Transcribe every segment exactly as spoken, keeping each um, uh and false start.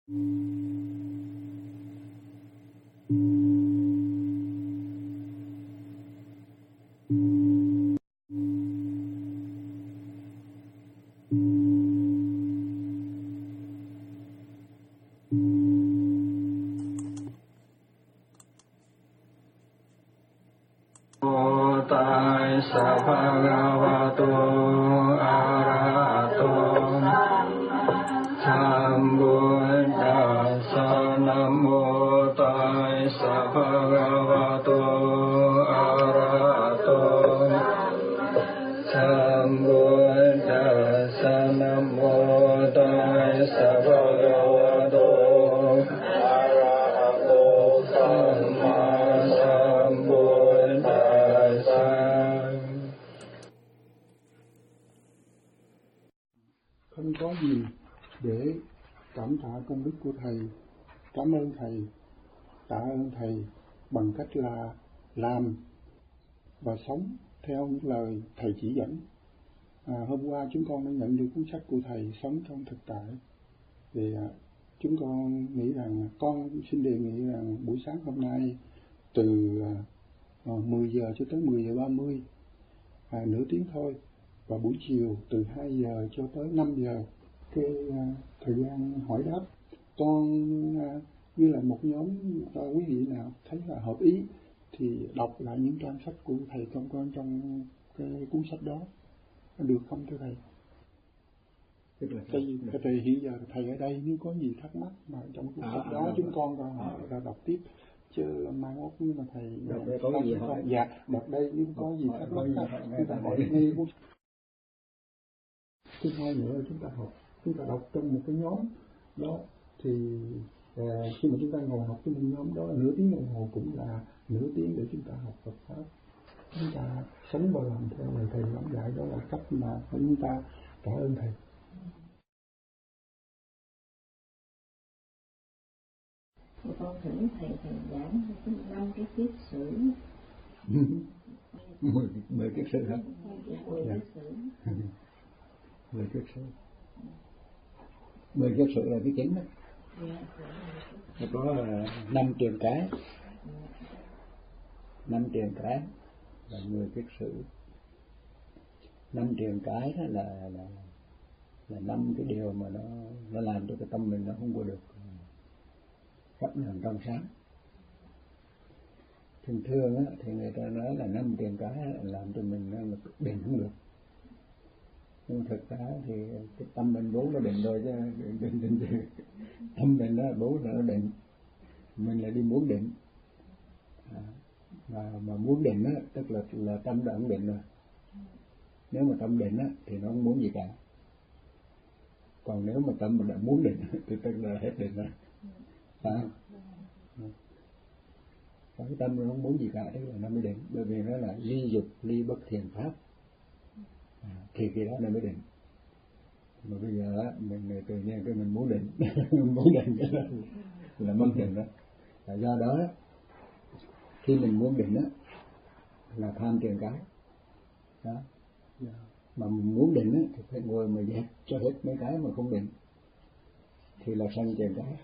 Không có gì để cảm tạ công đức của Thầy. Cảm ơn Thầy, tạ ơn Thầy bằng cách là làm và sống theo những lời Thầy chỉ dẫn. À, hôm qua chúng con đã nhận được cuốn sách của Thầy Sống trong thực tại. Thì à, chúng con nghĩ rằng, con xin đề nghị rằng buổi sáng hôm nay từ à, mười giờ cho tới mười giờ ba mươi, à, nửa tiếng thôi. Và buổi chiều từ hai giờ cho tới năm giờ, cái à, thời gian hỏi đáp. Con à, như là một nhóm à, quý vị nào thấy là hợp ý thì đọc lại những trang sách của Thầy con con trong cái cuốn sách đó, được không thưa Thầy? Tức là cái, cái Thầy hiện giờ Thầy ở đây, nếu có gì thắc mắc mà trong cuốn à, sách đó à, chúng à, con ra à, ra đọc tiếp, chứ mai mốt nhưng mà Thầy đọc đây có gì hỏi, dạ đọc đây nếu có gì thắc mắc chúng ta hỏi ngay cuốn. Thứ hai nữa, chúng ta học, chúng ta đọc trong một cái nhóm đó thì à, khi mà chúng ta ngồi học trong một nhóm đó, nửa tiếng đồng hồ cũng là nửa tiếng để chúng ta học Phật pháp. Chúng ta sống và làm theo lời Thầy giảng dạy, đó là cách mà chúng ta cảm ơn Thầy. Con thỉnh Thầy Thầy giảng cái năm cái kiết sử. mười mười kiết sử hả? Mười kiết sử. Mười kiết sử. Mười kiết sử là cái chính đó. Nó có năm truyền cái. Năm truyền cái là mười kiết sử. Năm truyền cái đó là là là năm cái điều mà nó nó làm cho cái tâm mình nó không có được pháp làm trong sáng. Thường thường á thì người ta nói là năm truyền cái làm cho mình nó định không được. Nhưng thực ra thì cái tâm mình vốn nó định rồi chứ định định gì. Tâm mình nó vốn là nó định, mình lại đi muốn định. À, mà mà muốn định á tức là là tâm đã không định rồi. Nếu mà tâm định á thì nó không muốn gì cả. Còn nếu mà tâm mình đã muốn định thì tức là hết định rồi. À, cái tâm nó không muốn gì cả, tức là nó mới định, bởi vì nó là ly dục ly bất thiện pháp. À, thì khi đó nó mới định. Mà bây giờ á mình tự nhiên cái mình muốn định muốn định cái là, là mất định đó. Và do đó khi mình muốn định á là tham truyền cái đó. Mà mình muốn định á thì phải ngồi mà dẹp cho hết mấy cái mà không định thì là sanh truyền cái.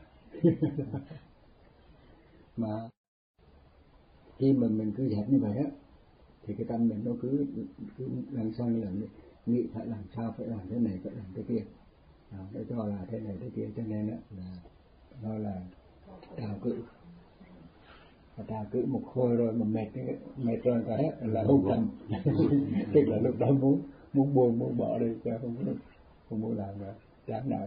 Mà khi mà mình cứ dẹp như vậy á thì cái tâm mình nó cứ cứ lần sau lần nghĩ phải làm sao, phải làm thế này, phải làm thế kia, à, để cho là thế này thế kia, cho nên á là nó là trào cự, trào cự một hồi rồi mà mệt mệt rồi cả hết là hôn trầm. Tức là lúc đó muốn muốn buồn muốn bỏ đi, chứ không muốn không muốn làm nữa, chán nổi.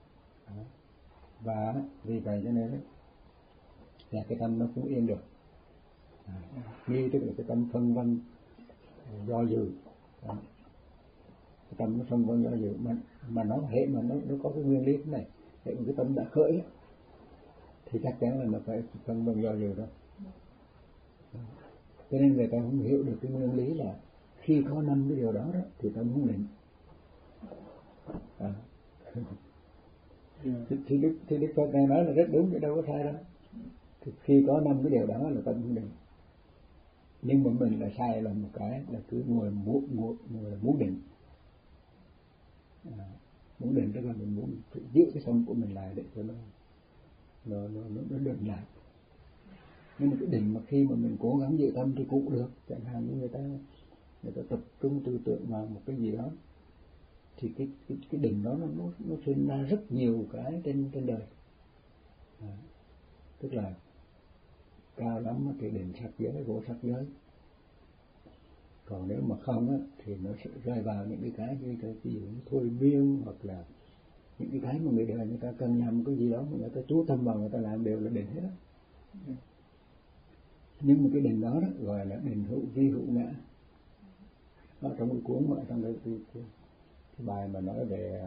Và vì vậy cho nên là cái tâm nó cũng yên được. À, nghi tức là cái tâm phân vân do dự. À, cái tâm nó phân vân do dự mà mà nó hệ mà nó nó có cái nguyên lý thế này, hệ mà cái tâm đã khởi thì chắc chắn là nó phải phân vân do dự đó. À, cho nên người ta không hiểu được cái nguyên lý là khi có năm cái điều đó, đó thì tâm không định. À. thì, thì đức thì đức Phật này nói là rất đúng, chứ đâu có sai đâu. Thì khi có năm cái điều đó là tâm không định. Nhưng mà mình là sai là một cái là cứ ngồi muốn ngồi, ngồi là muốn định. À, muốn định tức là mình muốn phải giữ cái tâm của mình lại để cho nó nó nó nó, nó đừng lại. Nhưng mà cái định mà khi mà mình cố gắng giữ tâm thì cũng được. Chẳng hạn như người ta người ta tập trung tư tưởng vào một cái gì đó thì cái cái cái định đó nó nó nó sinh ra rất nhiều cái trên trên đời. À, tức là cao lắm thì định sắc giới, vô sắc giới. Còn nếu mà không á thì nó sẽ rơi vào những cái cái như cái ví dụ như thôi miên, hoặc là những cái cái mà người đời người ta cần làm cái gì đó mà người ta chú tâm vào, người ta làm đều là định hết đó. Ừ. Nhưng mà cái định đó, đó gọi là định hữu vi hữu ngã. Ở trong cái cuốn mà trong cái, cái, cái, cái bài mà nói về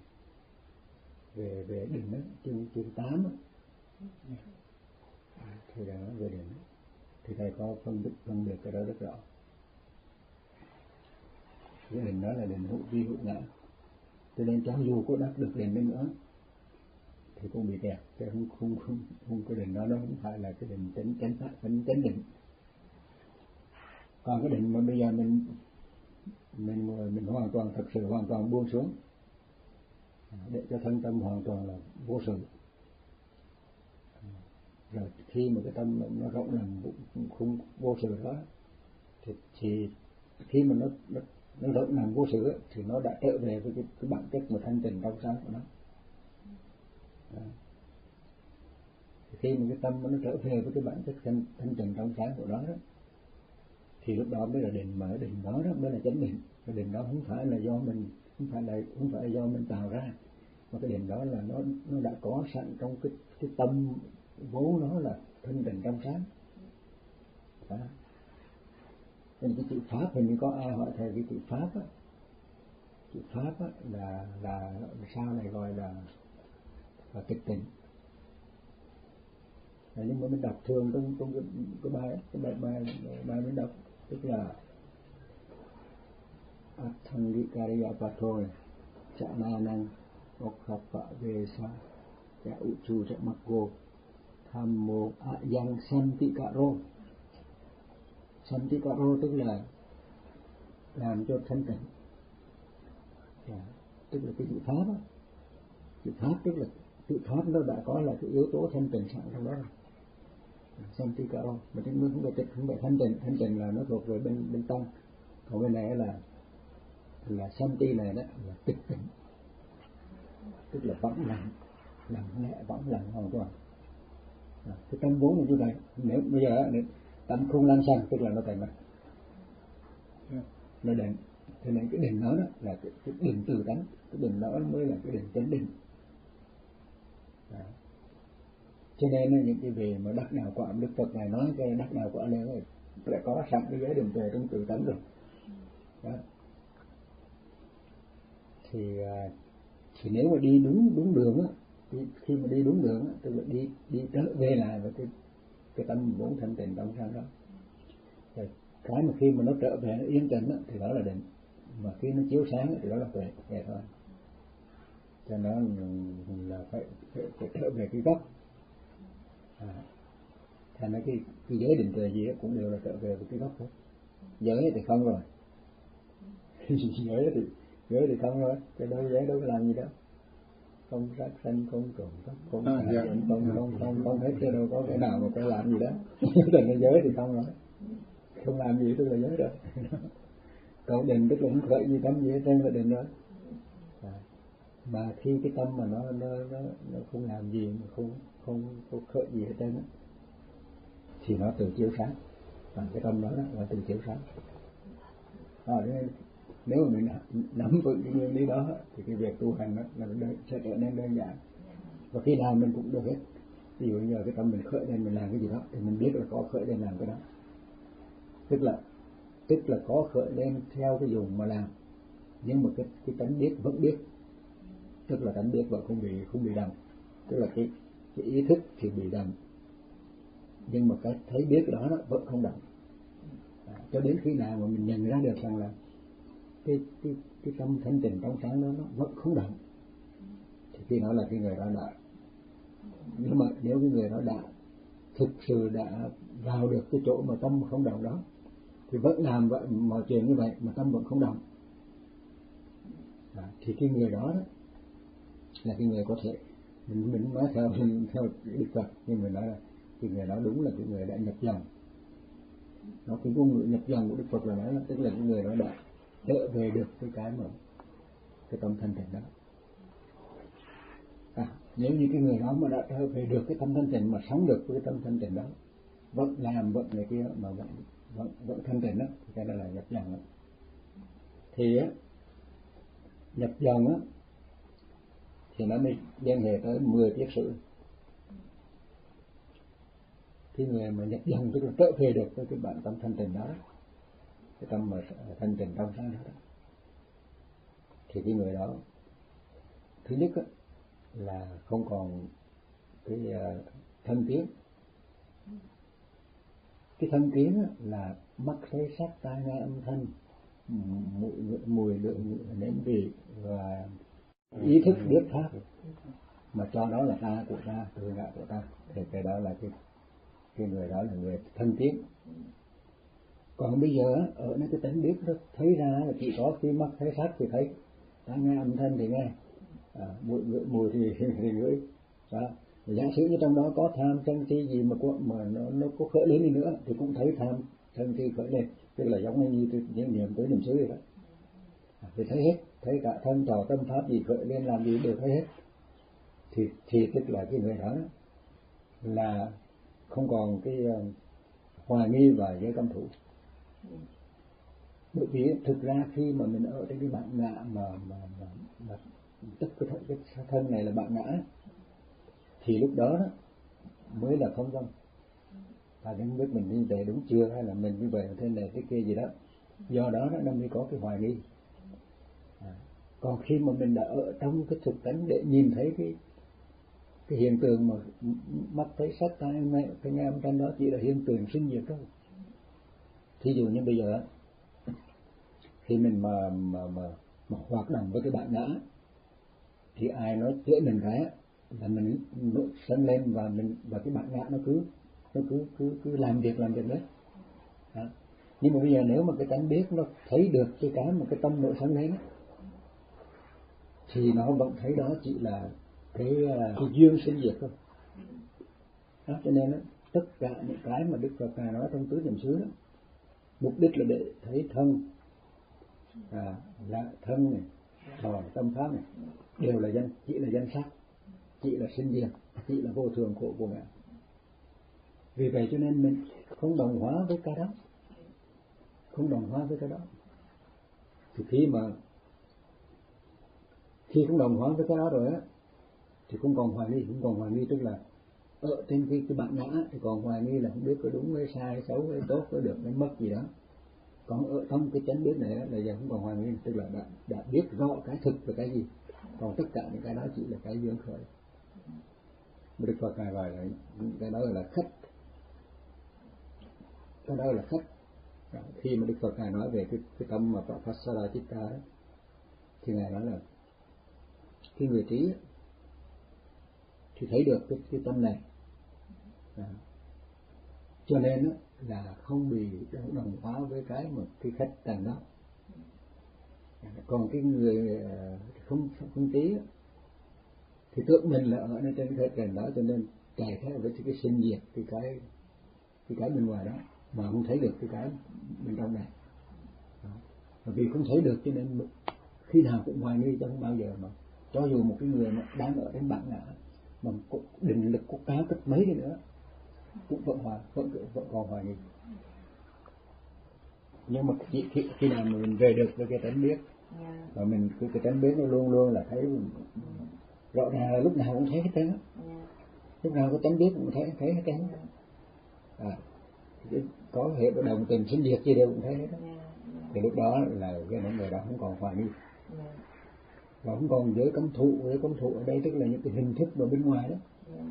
về về định đó, chương chương tám đó, thì là nói về định đó, thì thầy có phân biệt phân biệt cái đó rất rõ. Cái định đó là định hữu vi hữu ngã, cho nên cho dù có đắc được định đi nữa thì cũng bị kẹt. Cái không không không không cái định đó nó không phải là cái định chánh chánh pháp chánh chánh định. Còn cái định mà bây giờ mình mình mình hoàn toàn thực sự hoàn toàn buông xuống để cho thân tâm hoàn toàn là vô sự. Rồi khi mà cái tâm nó rộng lòng không vô sự đó thì, thì khi mà nó nó nó rộng lòng vô sự thì nó đã trở về với cái, cái bản chất mà thanh tịnh trong sáng của nó. À. Khi mà cái tâm nó trở về với cái bản chất thanh, thanh tịnh trong sáng của nó đó, thì lúc đó mới là định, mà định đó đó mới là chánh định. Cái định đó không phải là do mình không phải là không phải là do mình tạo ra, mà cái định đó là nó nó đã có sẵn trong cái cái tâm vốn nó là thanh tịnh trong sáng. Đó. Nên cái chữ pháp hình như có ai hỏi thầy cái chữ pháp á, chữ pháp á là là sao này gọi là là tịch tịnh. Nhưng mà mình đọc thường trong trong cái, cái bài cái bài bài bài mình đọc, tức là Atthangikariya Pathoy Chana Năng Okhapa Vesa Cha Uchu Cha Makgo Thammo Ayang Santikaro. Santikaro tức là làm cho thanh tịnh. À, tức là cái chữ pháp á, chữ pháp tức là chữ pháp nó đã có là cái yếu tố thanh tịnh sẵn trong đó rồi. Santikaro, mà chúng nó không phải tịnh, không phải thanh tịnh. Thanh tịnh là nó thuộc về bên bên tăng, còn bên này là là santi này đó là tịch tịnh, tức là vắng lặng, lặng nhẹ, vắng lặng hoàn toàn. À, cái tâm vốn là như vậy. Nếu bây giờ tâm không lăng xăng tức là nó tẩy mặt, nó định. Cho nên cái định đó, đó là cái, cái định từ tánh, cái định đó mới là cái định chánh định. À. Cho nên những cái về mà đắc đạo quả, Đức Phật này nói cái đắc đạo quả này lại có sẵn cái giới định tuệ trong tự tánh rồi. Đó. Thì thì nếu mà đi đúng đúng đường á, thì khi mà đi đúng đường á, tức là đi đi trở về lại với cái cái tâm vốn thanh tịnh trong sáng đó. Rồi cái mà khi mà nó trở về nó yên tĩnh á, thì đó là định, mà khi nó chiếu sáng á, thì đó là tuệ, vậy thôi. Cho nó là phải phải, phải trở về cái gốc. À, thành ra cái cái giới định tuệ gì cũng đều là trở về với cái gốc thôi. Giới thì không rồi, giới thì giới thì không rồi, cái đó giới đâu có làm gì đâu, không sát sanh, không trộm cắp, không à, dạ. không không không không không hết, chứ đâu có cái nào mà có làm gì đó. Thành ra giới thì không rồi, không làm gì tức là giới rồi. Còn định tức là không khởi gì tâm gì hết trơn là định rồi. À, mà khi cái tâm mà nó nó nó nó không làm gì, mà không không không khởi gì hết trơn á, thì nó tự chiếu sáng. Và cái tâm đó, đó là tự chiếu sáng. À, nên nếu mà mình nắm vững cái nguyên lý đó thì cái việc tu hành đó là đơn, sẽ trở nên đơn giản, và khi nào mình cũng được hết. Ví dụ như cái tâm mình khởi lên mình làm cái gì đó thì mình biết là có khởi lên làm cái đó, tức là tức là có khởi lên theo cái dùng mà làm, nhưng mà cái cái tánh biết vẫn biết, tức là tánh biết vẫn không bị không bị đầm, tức là cái cái ý thức thì bị đầm, nhưng mà cái thấy biết đó, đó vẫn không đầm. À, cho đến khi nào mà mình nhận ra được rằng là cái cái cái tâm thanh tịnh trong sáng đó nó vẫn không đậm, thì khi đó là cái người đó đã. Nhưng mà nếu cái người đó đã thực sự đã vào được cái chỗ mà tâm không động đó, thì vẫn làm vậy, mọi chuyện như vậy mà tâm vẫn không động, à, thì cái người đó, đó là cái người có thể mình mình nói theo theo Đức Phật, nhưng mình nói là cái người đó đúng là cái người đã nhập dòng. Nó cái ngôn ngữ nhập dòng của Đức Phật là nói là tức là cái người đó đã trở về được cái cái mà cái tâm thanh tịnh đó. À, nếu như cái người đó mà đã trở về được cái tâm thanh tịnh, mà sống được với cái tâm thanh tịnh đó, vẫn làm vẫn này kia mà vẫn vẫn vẫn thanh tịnh đó, thì cái đó là nhập dòng đó. Thì á, nhập dòng á thì nó mới liên hệ tới mười tiết sử. Cái người mà nhập dòng tức là trở về được với cái bản tâm thanh tịnh đó, cái tâm mà thanh tịnh trong sáng đó, thì cái người đó thứ nhất á, là không còn cái uh, thân kiến. Cái thân kiến á, là mắt thấy sắc tai nghe âm thanh, mùi mùi lượng nếm vị và ý thức biết pháp, mà cho đó là ta của ta, tôi ngã của ta, thì cái đó là cái cái người đó là người thân kiến. Còn bây giờ ở nơi cái tánh biết đó, thấy ra là chỉ có khi mắt thấy sắc thì thấy, tai nghe âm thanh thì nghe, à, mùi mùi thì thì ngửi đó. Giả sử như trong đó có tham sân si gì mà có, mà nó nó có khởi lên đi nữa thì cũng thấy tham sân si khởi lên, tức là giống như như những niệm tới niệm xứ vậy đó, à, thì thấy hết, thấy cả thân trò tâm pháp gì khởi lên làm gì đều thấy hết, thì thì tức là cái người đó là không còn cái uh, hoài nghi và giới cấm thủ. Bởi vì thực ra khi mà mình ở trên cái bản ngã mà mà mà, mà tất cái, cái thân này là bản ngã, thì lúc đó, đó mới là không vong. Ta không biết mình như vậy đúng chưa, hay là mình như vậy thế này thế kia gì đó, do đó nó mới có cái hoài nghi. À, còn khi mà mình đã ở trong cái thực tánh để nhìn thấy cái cái hiện tượng mà mắt thấy sắc tai nghe cái nghe âm thanh đó chỉ là hiện tượng sinh diệt thôi. Thí dụ như bây giờ khi mình mà mà mà, mà hoạt động với cái bản ngã, thì ai nói chửi mình cái là mình nổi sân lên, và mình và cái bản ngã nó cứ nó cứ cứ cứ làm việc làm việc đấy. Đó. Nhưng mà bây giờ nếu mà cái tánh biết nó thấy được cái cái mà cái tâm nổi sân lên, thì nó vẫn thấy đó chỉ là cái, cái duyên sinh diệt thôi. Đó, cho nên đó, tất cả những cái mà Đức Phật Ngài nói trong tứ niệm xứ đó, mục đích là để thấy thân, à, là thân này, thọ tâm pháp này đều là danh, chỉ là danh sắc, chỉ là sinh diệt, chỉ là vô thường khổ của ngài. Vì vậy cho nên mình không đồng hóa với cái đó, không đồng hóa với cái đó. Thì khi mà khi không đồng hóa với cái đó rồi á, thì không còn hoài nghi, không còn hoài nghi tức là ở trên cái cái bản ngã thì còn hoài nghi là không biết có đúng hay sai, xấu hay tốt, có được hay mất gì đó. Còn ở trong cái chánh biết này là giờ không còn hoài nghi, tức là đã, đã biết rõ cái thực là cái gì, còn tất cả những cái đó chỉ là cái duyên khởi. Đức Phật Ngài gọi là cái đó là khách, cái đó là khách. Đó, khi mà Đức Phật Ngài nói về cái, cái tâm mà Pasara Chitta đó, thì Ngài nói là cái người trí thì thấy được cái, cái tâm này. Đó. Cho nên đó, là không bị đồng hóa với cái mà cái khách tầng đó. Còn cái người không không trí thì tưởng mình là ở trên cái trần đó, cho nên chạy theo với cái sinh diệt cái cái cái cái bên ngoài đó mà không thấy được cái cái bên trong này. Đó. Vì không thấy được cho nên khi nào cũng hoài nghi, chứ không bao giờ mà cho dù một cái người mà đang ở trên bản ngã mà định lực có cao cách mấy đi nữa cũng vẫn hoài vẫn, vẫn còn hoài nghi. Nhưng mà chỉ khi, khi nào mà mình về được với cái tánh biết, và mình cái, cái tánh biết nó luôn luôn là thấy rõ ràng là lúc nào cũng thấy hết trơn á, lúc nào có tánh biết cũng thấy thấy hết trơn á. À, có hệ đồng tình sinh diệt gì đều cũng thấy hết á. Thì lúc đó là cái người đó không còn hoài nghi, và không còn giới cấm thụ. Giới cấm thụ ở đây tức là những cái hình thức ở bên ngoài đó.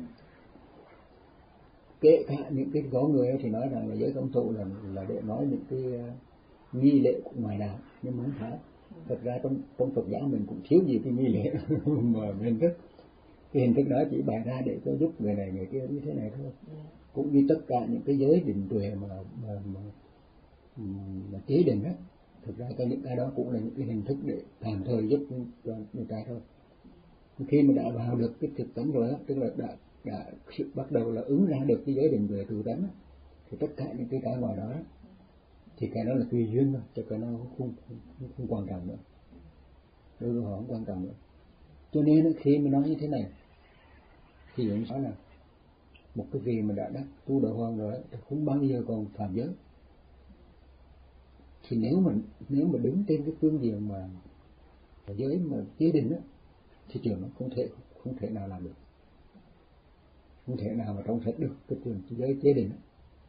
Kể cả những cái có người thì nói rằng là giới cấm thụ là là để nói những cái uh, nghi lễ của ngoài đạo, nhưng mà không phải. Thật ra trong trong Phật giáo mình cũng thiếu gì cái nghi lễ mà hình thức. Cái hình thức đó chỉ bày ra để cho giúp người này người kia như thế này thôi. Cũng như tất cả những cái giới định tuệ mà mà mà, mà chế định á, thực ra cái những cái đó cũng là những cái hình thức để tạm thời giúp cho người ta thôi. Khi mà đã vào được cái thực tánh rồi đó, tức là đã đã bắt đầu là ứng ra được cái giới định về tự tánh, thì tất cả những cái cái ngoài đó thì cái đó là tùy duyên thôi, chứ cái nó không, không, không quan trọng nữa, đối với họ không quan trọng nữa. Cho nên khi mà nói như thế này thì ông nói là một cái vị mà đã đắc tu đạo hoàng rồi thì không bao giờ còn phạm giới. Thì nếu mà nếu mà đứng trên cái phương diện mà giới mà chế định á, thì trường nó không thể không thể nào làm được, không thể nào mà trong sạch được cái trường giới chế định á.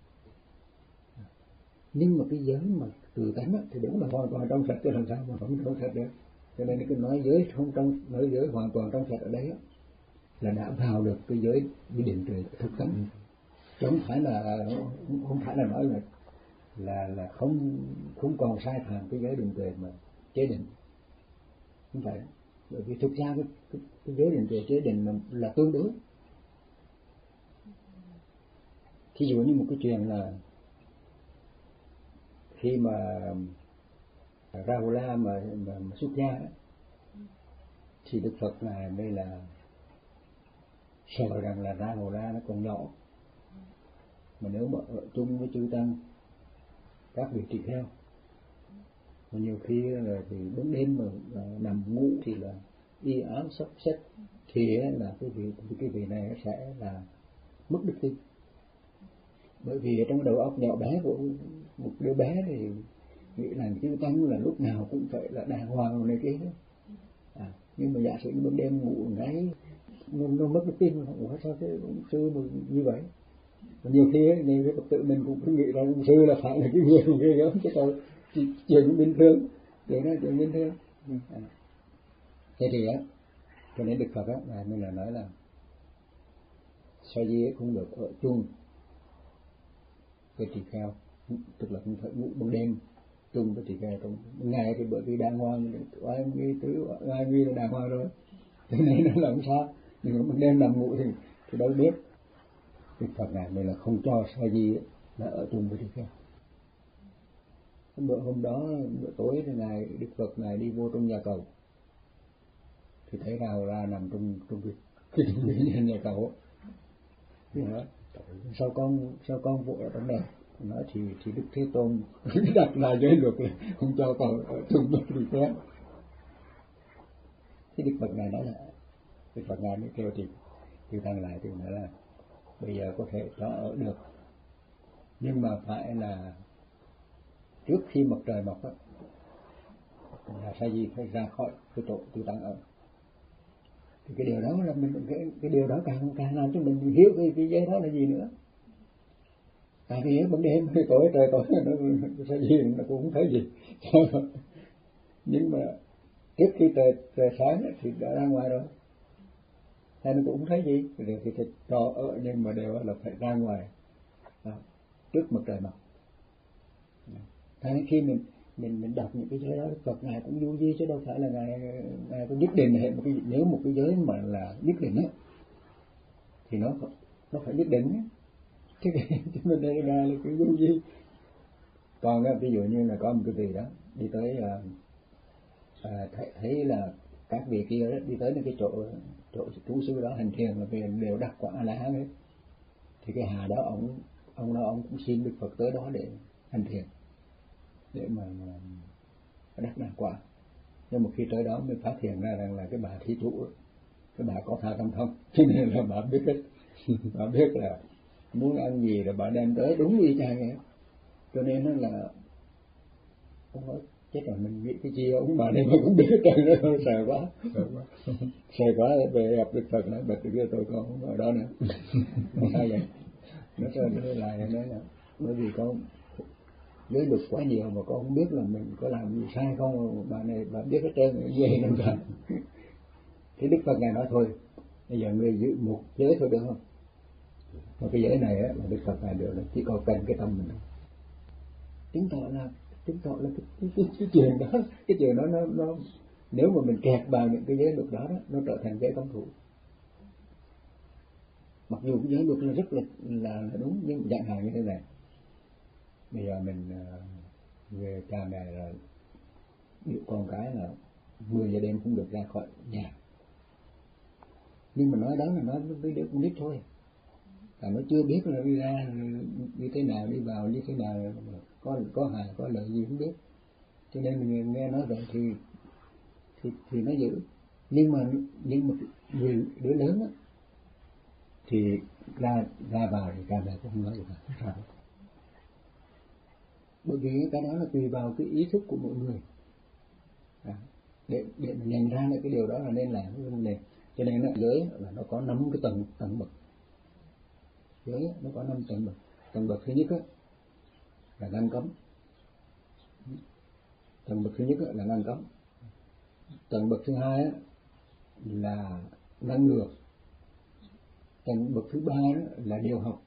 Nhưng mà cái giới mà tự tánh á, thì đúng là hoàn toàn trong sạch, chứ làm sao mà không trong sạch được. Cho nên cái nói giới không trong, nói giới hoàn toàn trong sạch ở đây á, là đã vào được cái giới quy định về thực tánh, chứ không phải là không phải là nói là là là không không còn sai phạm cái giới định tuệ mà chế định, không phải. Bởi vì thực ra cái, cái, cái giới định tuệ chế định là, là tương đối. Thí dụ như một cái chuyện là khi mà Rahula mà, mà, mà xuất gia đó, thì Đức Phật là đây là sợ rằng là Rahula nó còn nhỏ, mà nếu mà ở chung với chư tăng các vị tỳ kheo, mà nhiều khi là thì đến đêm mà, mà nằm ngủ thì là y áo sắp xếp, thì là cái vị cái vị này sẽ là mất đức tin. Bởi vì trong đầu óc nhỏ bé của một đứa bé thì nghĩ là chư tăng là lúc nào cũng phải là đàng hoàng này kia. À, nhưng mà giả sử như ban đêm ngủ ngáy nó, nó mất đức tin, ủa sao thế ông sư mà như vậy? Và nhiều khi ấy, nhiều khi Phật tử mình cũng cứ nghĩ rằng ông sư là phải là cái người ghê gớm, chứ còn chuyện bình thường, chuyện đó chuyện bình thường. À. Thế thì á, cho nên Đức Phật á, là mình là nói là sa di không được ở chung với tỳ kheo, tức là không phải ngủ ban đêm chung với tỳ kheo trong ngày, thì bởi vì đàng hoàng, ai nghi tứ ai nghi là đàng hoàng rồi, cho nên nó làm sao, nhưng mà ban đêm nằm ngủ thì thì đâu biết. Đức Phật này mình là không cho sa di là ở chung với tỳ kheo. Bữa hôm đó bữa tối thì ngài Đức Phật này đi vô trong nhà cầu, thì thấy nào ra nằm trong trong cái cái nhà cầu. Thì nói sao con sao con vô ở trong này? Nói thì thì Đức Thế Tôn đặt là giới luật là không cho con ở chung với tỳ kheo. Thì Đức Phật này nói là Đức Phật ngài mới kêu thì thì tăng lại thì nói là bây giờ có thể cho ở được, nhưng mà phải là trước khi mặt trời mọc á, là sa di phải ra khỏi cái chỗ tư tăng ở. Thì cái điều đó là mình cái, cái điều đó càng càng làm cho mình hiểu cái cái giới đó là gì nữa. Tại vì ban đêm tối trời tối nó sa di nó cũng không thấy gì. Nhưng mà trước khi trời trời sáng thì đã ra ngoài rồi, hay nó cũng không thấy gì, thì thì, thì cho ở, nhưng mà đều là phải ra ngoài à, trước mặt trời mọc. Thế khi mình mình mình đọc những cái giới đó, Phật ngài cũng du di, chứ đâu phải là ngài ngài có nhất định hệ một cái, nếu một cái giới mà là nhất định á thì nó nó phải nhất định á, chứ chứ mình đây là là cái du di. Còn á, ví dụ như là có một cái vị đó đi tới à, à, thấy, thấy là các vị kia đó, đi tới cái chỗ chỗ trú sư đó hành thiền là về đều đặt quả A La Hán hết, thì cái hà đó ông ông đó ông cũng xin Đức Phật tới đó để hành thiền, để mà, mà đắc đàn quả. Nhưng một khi tới đó mới phát hiện ra rằng là cái bà thí chủ, cái bà có tha tâm thông, cho nên là bà biết hết, bà biết là muốn ăn gì là bà đem tới đúng y chang vậy. Cho nên là ông nói chết rồi, mình nghĩ cái gì ông bà này mà cũng biết trời nó sợ quá, sợ quá, sợ quá về gặp Đức Phật nói bật kia tôi con không ở đó nữa. Nó sao vậy? Nó sao nó lại nói là bởi vì con giới luật quá nhiều mà con không biết là mình có làm gì sai không, bà này bà biết hết trơn về làm sao. Thì Đức Phật ngài nói thôi, bây giờ người giữ một giới thôi được không? Mà cái giới này á, là Đức Phật ngài được là chỉ có cần cái tâm mình thôi. Chứng tỏ là chứng tỏ là cái, cái, cái, cái chuyện đó, cái chuyện đó nó, nó nếu mà mình kẹt vào những cái giới luật đó, đó nó trở thành giới công thủ. Mặc dù cái giới luật là rất là là, là đúng, nhưng chẳng hạn như thế này. Bây giờ mình uh, về cha mẹ là điệu con cái là mười giờ đêm không được ra khỏi nhà, Nhưng mà nói đó là nói với đứa con nít thôi, là nó chưa biết là đi ra như thế nào, đi vào như thế nào, có có hại có lợi gì không biết, cho nên mình nghe nói vậy thì thì thì nó giữ. Nhưng mà nhưng mà người đứa lớn á, thì ra ra vào thì ra về cũng không nói gì cả. Bởi vì cái đó là tùy vào cái ý thức của mỗi người, à, để để mình nhận ra là cái điều đó là nên làm cái vấn đề. Cho nên nó giới là nó có năm cái tầng tầng bậc. Giới nó có năm tầng bậc. Tầng bậc thứ nhất á, là ngăn cấm. Tầng bậc thứ nhất á, là ngăn cấm. Tầng bậc thứ hai á, là ngăn ngừa. Tầng bậc thứ ba đó là điều học.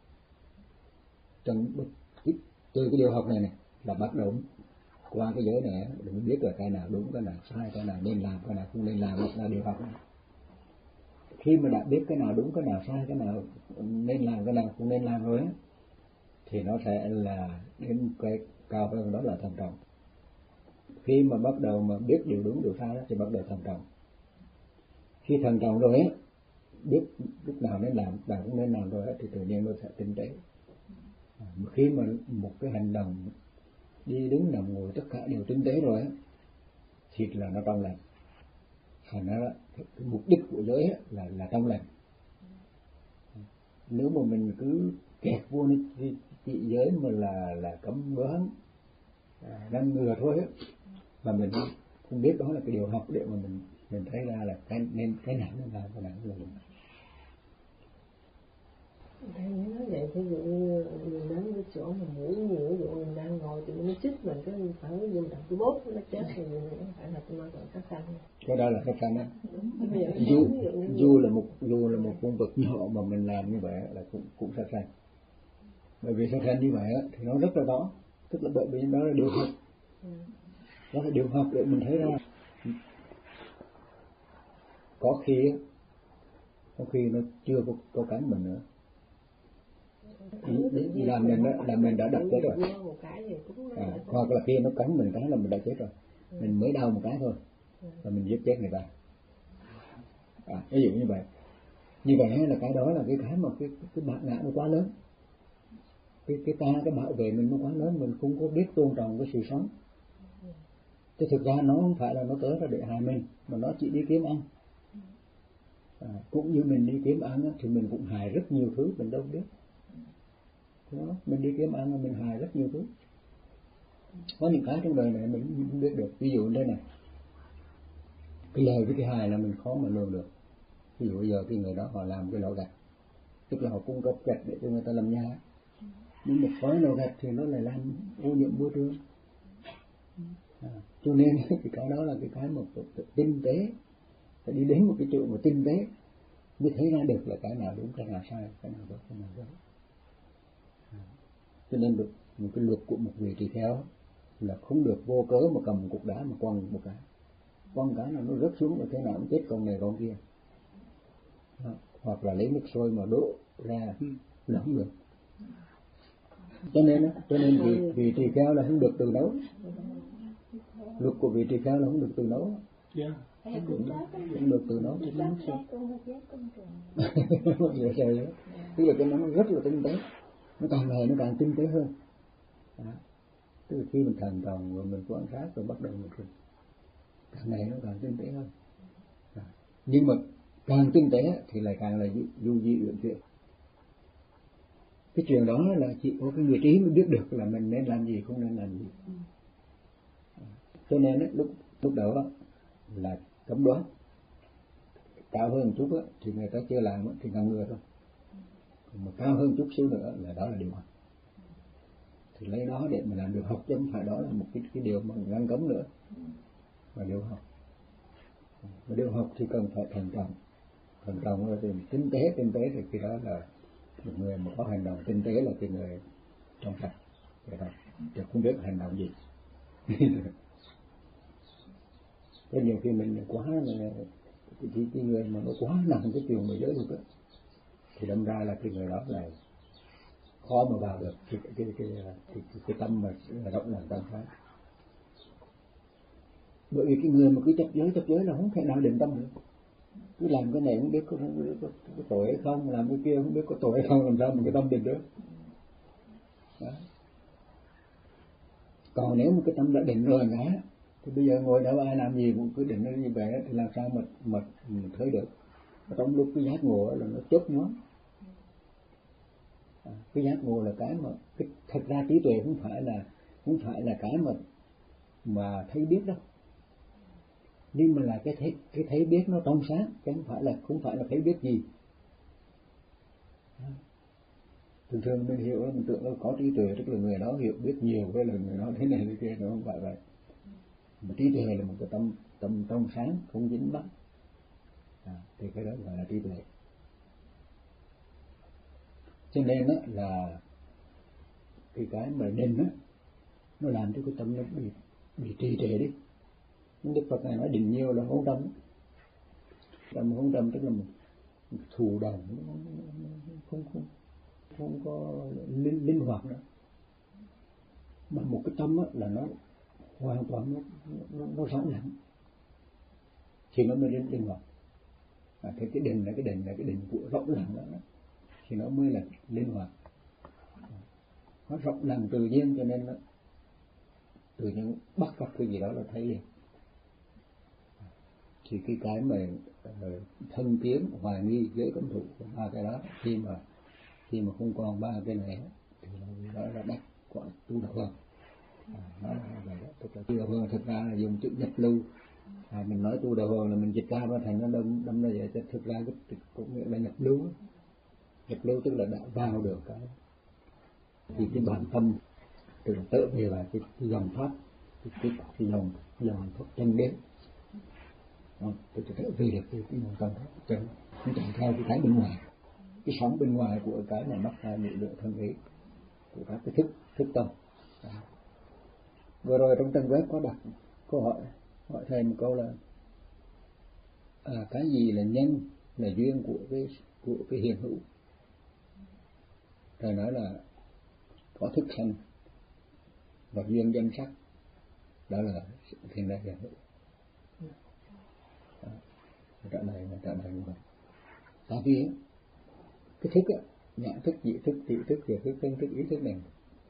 Tầng bậc từ cái điều học này này là bắt đầu qua cái giới này để mới biết là cái nào đúng, cái nào sai, cái nào nên làm, cái nào không nên làm, là điều học này. Khi mà đã biết cái nào đúng, cái nào sai, cái nào nên làm, cái nào không nên làm rồi á, thì nó sẽ là đến cái cao hơn, đó là thận trọng. Khi mà bắt đầu mà biết điều đúng điều sai đó, thì bắt đầu thận trọng. Khi thận trọng rồi á, biết lúc nào nên làm, nào cũng nên làm rồi á, thì tự nhiên nó sẽ tinh tế. À, khi mà một cái hành động đi đứng nằm ngồi tất cả đều tinh tế rồi á, thì là nó trong lành. Thành ra cái mục đích của giới á, là là trong lành. Nếu mà mình cứ kẹt vô cái chỉ giới mà là là cấm đoán, à, ngăn ngừa thôi á, mà mình không biết đó là cái điều học để mà mình mình thấy ra là cái nên cái nào nên làm, cái nào nên làm. Thầy nói vậy, ví dụ như mình đến cái chỗ mà mũi nhiều, ví dụ mình đang ngồi thì nó chích mình, cái phải dùng đập cái bốt nó chết thì không phải là tôi nói là cách sanh. Cái đó là cách sanh á. Dù, dù là một dù là một con vật nhỏ mà mình làm như vậy là cũng cũng sát sanh. Bởi vì sát sanh như vậy á, thì nó rất là rõ, tức là bởi vì đó là điều học, đó là điều học để mình thấy ra. Có khi có khi nó chưa có, có cắn mình nữa, là mình đã, là mình đã đập chết rồi. À, hoặc là khi nó cắn mình cái là mình đã chết rồi, mình mới đau một cái thôi là mình giết chết người ta. À, ví dụ như vậy, như vậy là cái đó là cái cái mà cái cái bản ngã nó quá lớn, cái cái ta cái bảo vệ mình nó quá lớn, mình không có biết tôn trọng cái sự sống. Thế thực ra nó không phải là nó tới là để hại mình, mà nó chỉ đi kiếm ăn. À, cũng như mình đi kiếm ăn thì mình cũng hại rất nhiều thứ mình đâu biết. Đó, mình đi kiếm ăn mình hại rất nhiều thứ. Có những cái trong đời này mình không biết được. Ví dụ đây này, cái lời với cái hài là mình khó mà lường được. Ví dụ bây giờ cái người đó họ làm cái lò gạch, tức là họ cung cấp gạch để cho người ta làm nhà, nhưng một khói lò gạch thì nó lại làm ô nhiễm môi trường. À, cho nên cái cái đó là cái cái một tinh tế, phải đi đến một cái chỗ mà tinh tế mới thấy ra được là cái nào đúng, cái nào sai, cái nào đúng, cái nào đúng. À, cho nên được một cái luật của một vị tỳ kheo là không được vô cớ mà cầm một cục đá mà quăng một cái, quăng cái nào nó rớt xuống là thế nào cũng chết con này con kia. À, hoặc là lấy nước sôi mà đổ ra là không được. Cho nên cho nên vị, vị tỳ kheo là không được từ nấu. Luật của vị tỳ kheo là không được từ nấu. Yeah. Không được từ nấu thì nó sao? Tức là cái nó rất là tinh tế, nó càng ngày nó càng tinh tế hơn. À, tức là khi mình thần trọng rồi mình quan sát rồi bắt đầu mình rồi càng ngày nó càng tinh tế hơn. À, nhưng mà càng tinh tế thì lại càng là du di luyện chuyện. Cái chuyện đó là chỉ có cái người trí mới biết được là mình nên làm gì, không nên làm gì. À, cho nên ấy, lúc lúc đó là cấm đoán. Cao hơn một chút á, thì người ta chưa làm á, thì ngăn ngừa thôi. Mà cao hơn chút xíu nữa là đó là điều học. Thì lấy đó để mà làm điều học, chứ không phải đó là một cái, cái điều mà ngăn cấm nữa, mà điều học. Mà điều học thì cần phải thận trọng, thận trọng rồi thì tinh tế, tinh tế thì cái đó là một người mà có hành động tinh tế là cái người trong sạch, vậy thôi, chứ không biết hành động gì. Thế nhiều khi mình quá là cái, cái người mà nó quá nặng cái chuyện mà giới luật á, thì đâm ra là cái người đó là khó mà vào được cái cái cái cái, cái, cái, cái tâm mà rộng lòng tâm pháp. Bởi vì cái người mà cứ chấp giới chấp giới là không thể nào định tâm được. cứ làm cái này không biết có, có, có, có tội hay không, làm cái kia không biết có tội hay không, làm sao mà cái tâm định được. Đó. Còn nếu mà cái tâm đã định rồi ngã thì bây giờ ngồi đâu ai làm gì cũng cứ định nó như vậy thì làm sao mà mà mình thấy được. Trong lúc cái giác ngộ là nó chốt nó. À, cái giác ngộ là cái mà cái, thật ra trí tuệ không phải là không phải là cái mà mà thấy biết đâu, nhưng mà là cái thấy cái thấy biết nó trong sáng, chứ không phải là không phải là thấy biết gì. À, thường thường mình hiểu mình tưởng là có trí tuệ tức là người đó hiểu biết nhiều, với là người đó thế này thế kia, nó không phải vậy. Mà trí tuệ là một cái tâm tâm trong sáng không dính mắc, à, thì cái đó gọi là trí tuệ. Cho nên đó là cái cái mà định á nó làm cho cái tâm nó bị bị trì trệ đi. Đức Phật này nói định nhiều là hôn tâm, tâm hôn tâm tức là một thụ động, không không không có linh linh hoạt nữa. Mà một cái tâm á là nó hoàn toàn nó nó, nó rỗng lặng thì nó mới linh linh hoạt. À, thì cái định là cái định là cái định của rỗng lặng đó, thì nó mới là linh hoạt. Nó rộng lặng tự nhiên cho nên nó tự nhiên bắt gặp cái gì đó là thấy liền. Thì cái cái mà uh, thân kiến hoài nghi giới cấm thủ ba cái đó khi mà khi mà không còn ba cái này thì nó là đắc quả tu đạo hương. À, nó là vậy đó, tức là tu đạo hương thực ra là dùng chữ nhập lưu. À, mình nói tu đạo hương là mình dịch ra thành nó đâm đâm ra vậy, chứ thực ra cái cũng nghĩa là nhập lưu. Nhập lưu tức là đã vào được cái thì cái bản tâm từ tự về là cái, cái dòng pháp, cái cái, cái dòng dòng pháp chân đến, từ từ tự về được cái cái dòng tâm pháp chân, nó chạy theo cái cái bên ngoài, cái sóng bên ngoài của cái này mắc hai nghị lượng thân ý của các cái thức thức tâm. Đó. Vừa rồi trong trang web có đặt câu hỏi hỏi thầy một câu là à, cái gì là nhân là duyên của cái của cái hiện hữu. Thầy nói là có thức sanh và duyên danh sắc, đó là hiện đại hiện hữu. Trả lời là trả lời như vậy. Tại vì cái thức á, nhãn thức, dị thức, tỷ thức, thiệt thức, thân thức, ý thức này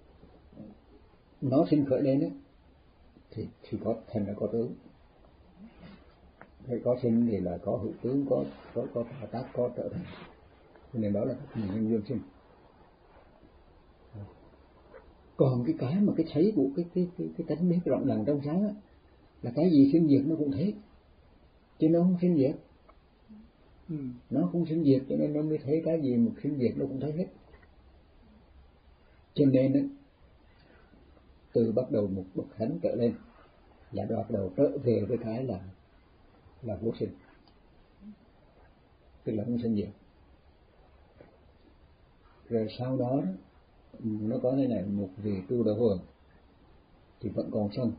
nó sinh khởi lên á thì thì có thành là có tướng. Thế có sinh thì là có hữu tướng, có có có thọ tác, có trở thành. Cho nên đó là nhân duyên sinh. Còn cái cái mà cái thấy của cái cái cái cái tánh biết rộng lặng trong sáng á là cái gì sinh diệt nó cũng thấy, chứ nó không sinh diệt. Ừ. Nó không sinh diệt cho nên nó mới thấy cái gì mà sinh diệt nó cũng thấy hết. Cho nên á, từ bắt đầu một bậc thánh trở lên là bắt đầu trở về với cái là là vô sinh, tức là không sinh diệt. Rồi sau đó nó có thế này, một vị tu đạo hưởng thì vẫn còn sân,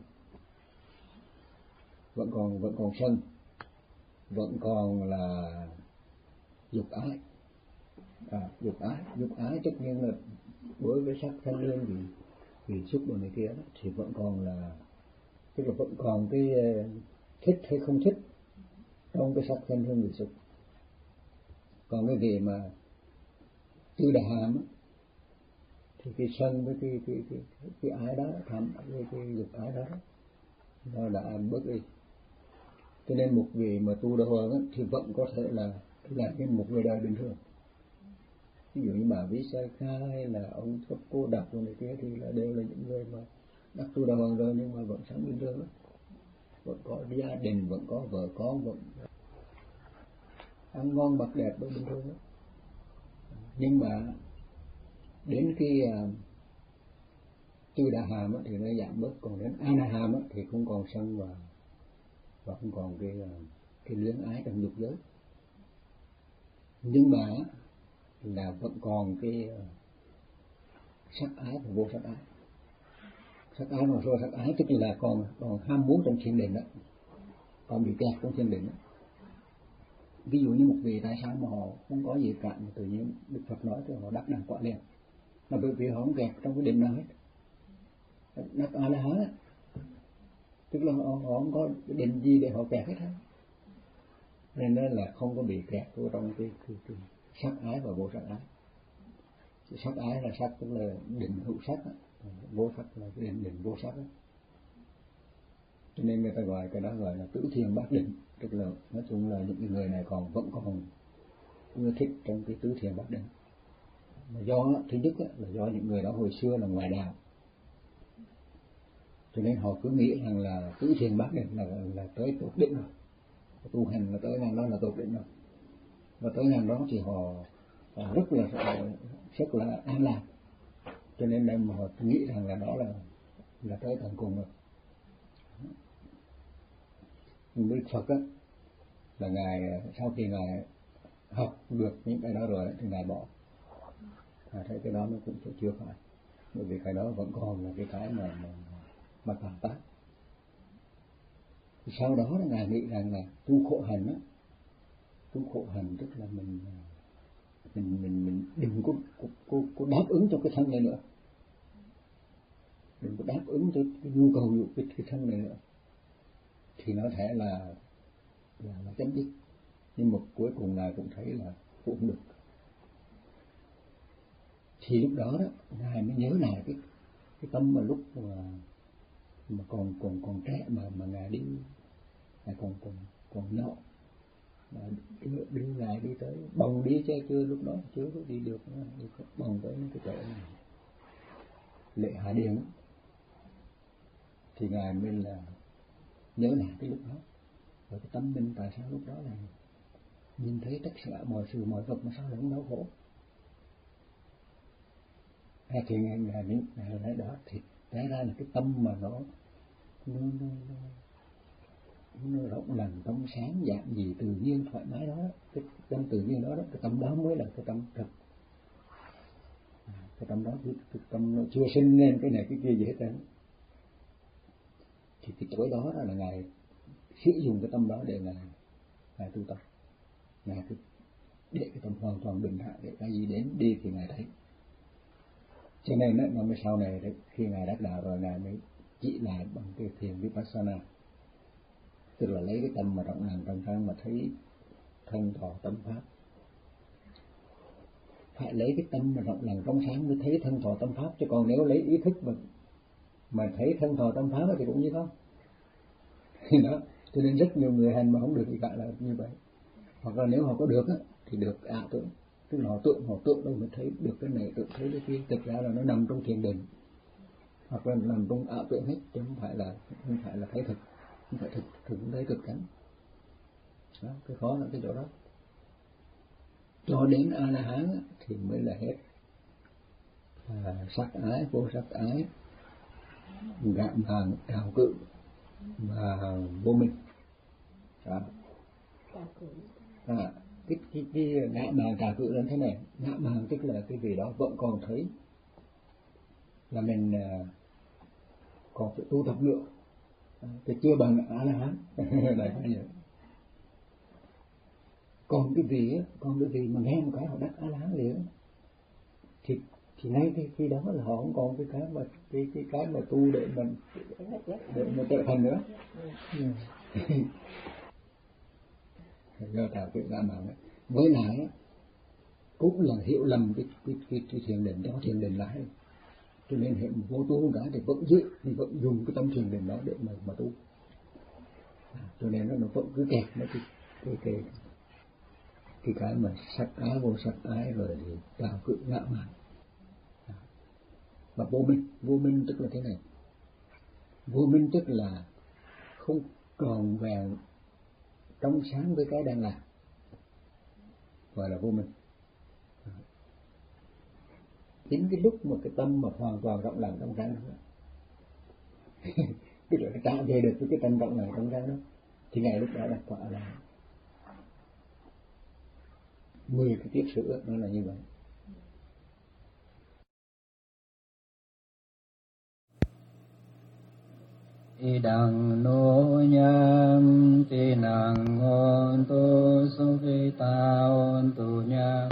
vẫn còn vẫn còn sân, vẫn còn là dục ái. À, dục ái, dục ái tất nhiên là đối với sắc thanh lương thì vì xúc đồ này kia đó, thì vẫn còn là tức là vẫn còn cái thích hay không thích trong cái sắc thanh hương vị xúc. Còn cái gì mà tư đà hàm thì cái sân với cái cái cái cái, cái ái đó, tham cái cái dục ái đó nó đã bớt đi. Cho nên một vị mà tu đạo hưởng thì vẫn có thể là là cái một người đời bình thường. Ví dụ như bà Ví Sai Kha hay là ông Cấp Cô Đập rồi này kia thì là đều là những người mà đắc tu đạo hưởng rồi nhưng mà vẫn sống bình thường đó. Vẫn có gia đình, vẫn có vợ con, vẫn ăn ngon mặc đẹp vẫn bình thường đó. Nhưng mà đến khi uh, tư đà hàm thì nó giảm bớt, còn đến a na hàm thì không còn sân và và không còn cái uh, cái luyến ái trong dục giới. Nhưng mà là vẫn còn cái uh, sắc ái và vô sắc ái. Sắc ái và vô sắc ái tức là còn còn ham muốn trong thiền định đó, còn bị kẹt trong thiền định đó. Ví dụ như một vị tại sao mà họ không có gì cả mà tự nhiên Đức Phật nói thì họ đắc đẳng quả liền, là bởi vì họ không kẹt trong cái định nào hết. Đắc A La Hán tức là họ, họ không có định gì để họ kẹt hết. Nên đó là không có bị kẹt vào trong cái, cái, cái sắc ái và vô sắc ái. Sắc ái là sắc tức là định hữu sắc, vô sắc là định định vô sắc. Cho nên người ta gọi cái đó gọi là tứ thiền bát định, tức là nói chung là những người này còn vẫn còn ưa thích trong cái tứ thiền bát định. Mà do thứ nhất là do những người đó hồi xưa là ngoài đạo, cho nên họ cứ nghĩ rằng là tứ thiền bát định là là tới tột định rồi, tu hành là tới ngàn đó là tột định rồi, và tới ngàn đó thì họ, họ rất là rất là an lạc, cho nên là họ nghĩ rằng là đó là là tới tận cùng rồi. Đức Phật á, là ngài sau khi ngài học được những cái đó rồi thì ngài bỏ, à, thấy cái đó nó cũng chưa phải, bởi vì cái đó vẫn còn là cái cái mà mà, mà tàn tác. Sau đó là ngài nghĩ rằng là tu khổ hành á, tu khổ hành tức là mình mình mình mình đừng có có, có, có đáp ứng cho cái thân này nữa, đừng có đáp ứng cho cái nhu cầu của cái, cái thân này nữa, thì nó thể là là, là chấm dứt. Nhưng mà cuối cùng ngài cũng thấy là cũng không được, thì lúc đó đó ngài mới nhớ lại cái cái tâm mà lúc mà mà còn còn còn trẻ mà mà ngài đi, ngài còn còn còn nhỏ mà đưa, đưa ngài đi tới bồng đi chứ chưa, lúc đó chưa có đi được, đi bồng tới cái chỗ này Lệ Hà Điền, thì ngài mới là nhớ lại cái lúc đó, rồi cái tâm mình tại sao lúc đó là nhìn thấy tất cả mọi sự mọi vật mà sao lại không đau khổ. Hay thì ngài ngài những ngài nói đó thì té ra là cái tâm mà nó nó nó, nó, nó rộng lành trong sáng dạng gì tự nhiên thoải mái đó, cái tâm tự nhiên đó, đó cái tâm đó mới là cái tâm thật. À, cái tâm đó cái, cái tâm nó chưa sinh nên cái này cái kia gì hết trơn. Thì cái tối đó là ngài sử dụng cái tâm đó để ngài ngài tu tập, ngài cứ để cái tâm hoàn toàn bình thản, để cái gì đến đi thì ngài thấy. Cho nên đó, nó mới sau này đấy, khi ngài đắc đạo rồi ngài mới chỉ lại bằng cái thiền vipassana, tức là lấy cái tâm mà rộng lặng trong sáng mà thấy thân thọ tâm pháp. Phải lấy cái tâm mà rộng lặng trong sáng mới thấy thân thọ tâm pháp, chứ còn nếu lấy ý thức mà mà thấy thân thọ tâm pháp thì cũng như không. Đó, cho nên rất nhiều người hành mà không được thì cả là như vậy. Hoặc là nếu họ có được á, thì được ảo tưởng, tức là họ tưởng họ tưởng đâu mới thấy được cái này, tưởng thấy cái kia, thực ra là nó nằm trong thiền định, hoặc là nằm trong ảo tưởng hết, chứ không phải là không phải là thấy thực, không phải thực, thực cũng thấy thực cánh. Đó, cái khó là cái chỗ đó. Cho đến A La Hán thì mới là hết à, sắc ái, vô sắc ái, ngạ mạn, trào cự và vô minh. Đó. À, cái cái cái ngạ mạn trào cự là thế này, ngạ mạn tức là cái gì đó vẫn còn thấy là mình uh, còn phải tu tập nữa, thì chưa bằng A La Hán. Đấy như vậy. Còn cái gì á, còn cái gì mà nghe một cái họ đắc A La Hán liền, thì thì ngay cái khi đó là họ không còn cái cái mà cái cái cái mà tu để mình để mà trở thành nữa. Do tạo cái ngã mạn ấy. Với lại cũng là hiểu lầm cái cái cái, cái thiền định đó, thiền định lại, cho nên hiện vô tu cả thì vẫn giữ, thì vẫn dùng cái tâm thiền định đó để mà mà tu, à, cho nên nó nó vẫn cứ kẹt nó cái cái cái cái cái mà sắc ái vô sắc ái rồi thì tạo cự ngã mạn. Và vô minh, vô minh tức là thế này, vô minh tức là không còn vẹn trong sáng với cái đang làm, gọi là vô minh. Chính cái lúc mà cái tâm mà hoàn toàn rộng lặng trong sáng đó, tức là cái tạo về được với cái tâm rộng lặng trong sáng đó, thì ngày lúc đó là quả là mười cái tiết sữa, nó là như vậy. Idang no nyam tinang on tu sukita on tu nyam